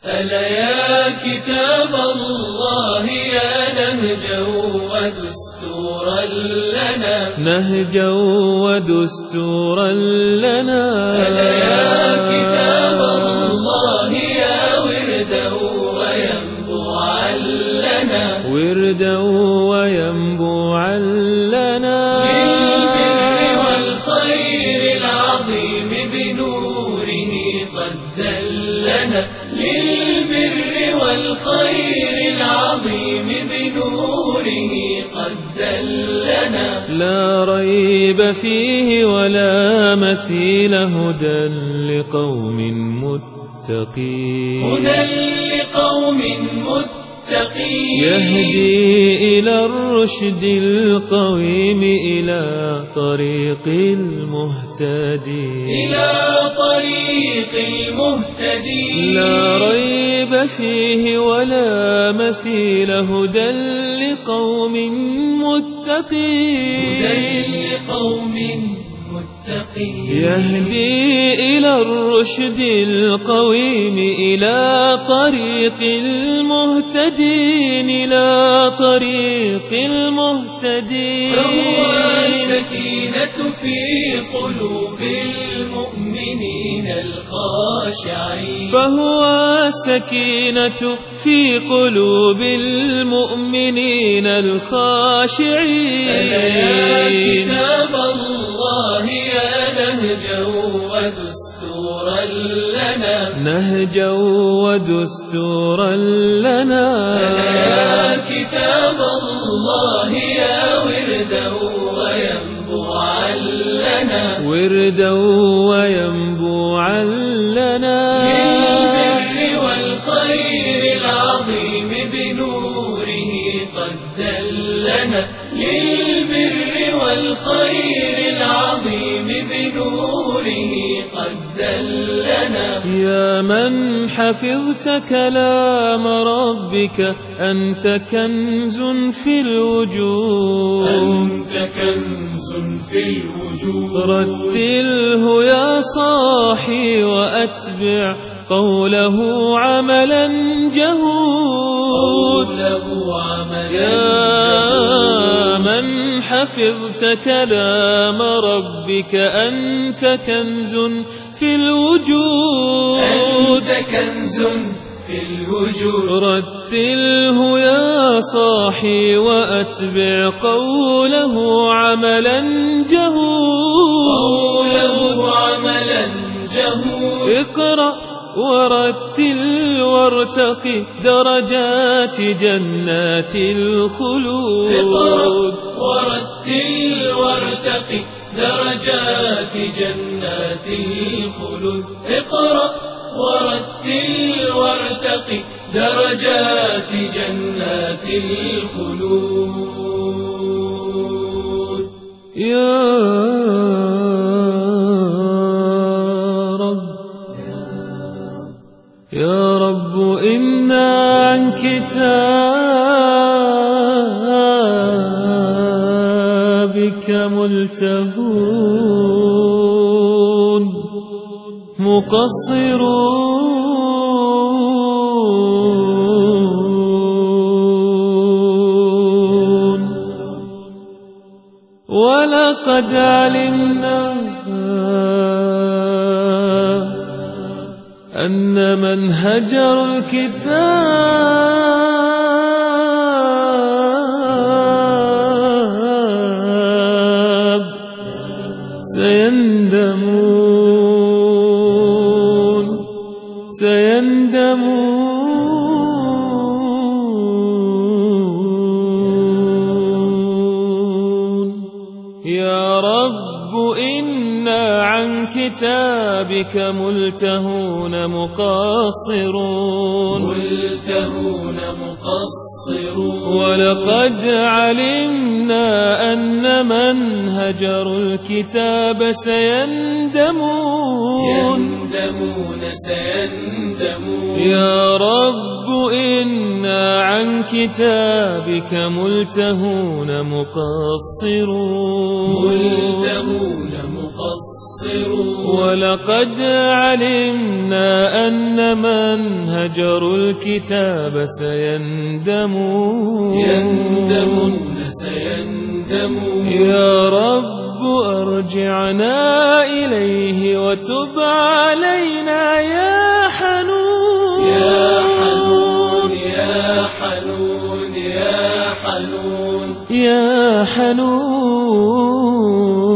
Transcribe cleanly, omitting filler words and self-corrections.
ألا يا كتاب الله يا نهجا ودستورا لنا، نهجا ودستورا لنا. ألا يا كتاب الله يا وردا وينبوعا لنا، وردا وينبوعا لنا. للبر والخير العظيم بنوره قد دلنا، للبر والخير العظيم بنوره قد دلنا. لا ريب فيه ولا مثيل، هدى لقوم متقين، هدى لقوم متقين. يهدي إلى الرشد القويم، إلى طريق المهتدين، إلى طريق المهتدين. لا ريب فيه ولا مثيل، هدى لقوم متقين، هدى لقوم متقين. يهدي إلى الرشد القويم، إلى طريق المهتدين، إلى طريق المهتدين. فهو السكينة في قلوب المؤمنين الخاشعين، فهو السكينة في قلوب المؤمنين الخاشعين. ألا يا كتاب الله يا نهجا ودستورا لنا، نهجا ودستورا لنا. ألا يا كتاب الله يا وردا وينبوعا لنا، وردا وينبوعا لنا. للبر والخير العظيم بنوره قد دلنا، للبر والخير العظيم بنوره قد دلنا. يا من حفظت كلام ربك، أنت كنز في الوجود، أنت كنز في الوجود. رتله يا صاحي وأتبع قوله عملا جهود. يا من حفظت كلام ربك، أنت كنز في الوجود، أنت كنز في الوجود. رتله يا صاحي وأتبع قوله عملا جهود، قوله عملا جهود. اقرأ ورتل وارتقي درجات جنات الخلود. اقرأ ورتل وارتقي درجات جنات الخلود. اقرأ ورتل وارتقي درجات جنات الخلود. يا رب يا رب إنا عن كتابك ملتهون، مقصرون، ولقد علمنا أن من هجر الكتاب سيندمون، يا رب إنا عن كتابك ملتهون مقصرون، ولقد علمنا أن من هجروا الكتاب سيندمون، يا رب إنا عن كتابك ملتهون مقصرون. يقصرون. ولقد علمنا أن من هجروا الكتاب سيندمون سيندمون. يا رب أرجعنا إليه وتب علينا يا حنون يا حنون يا حنون يا حنون يا حنون.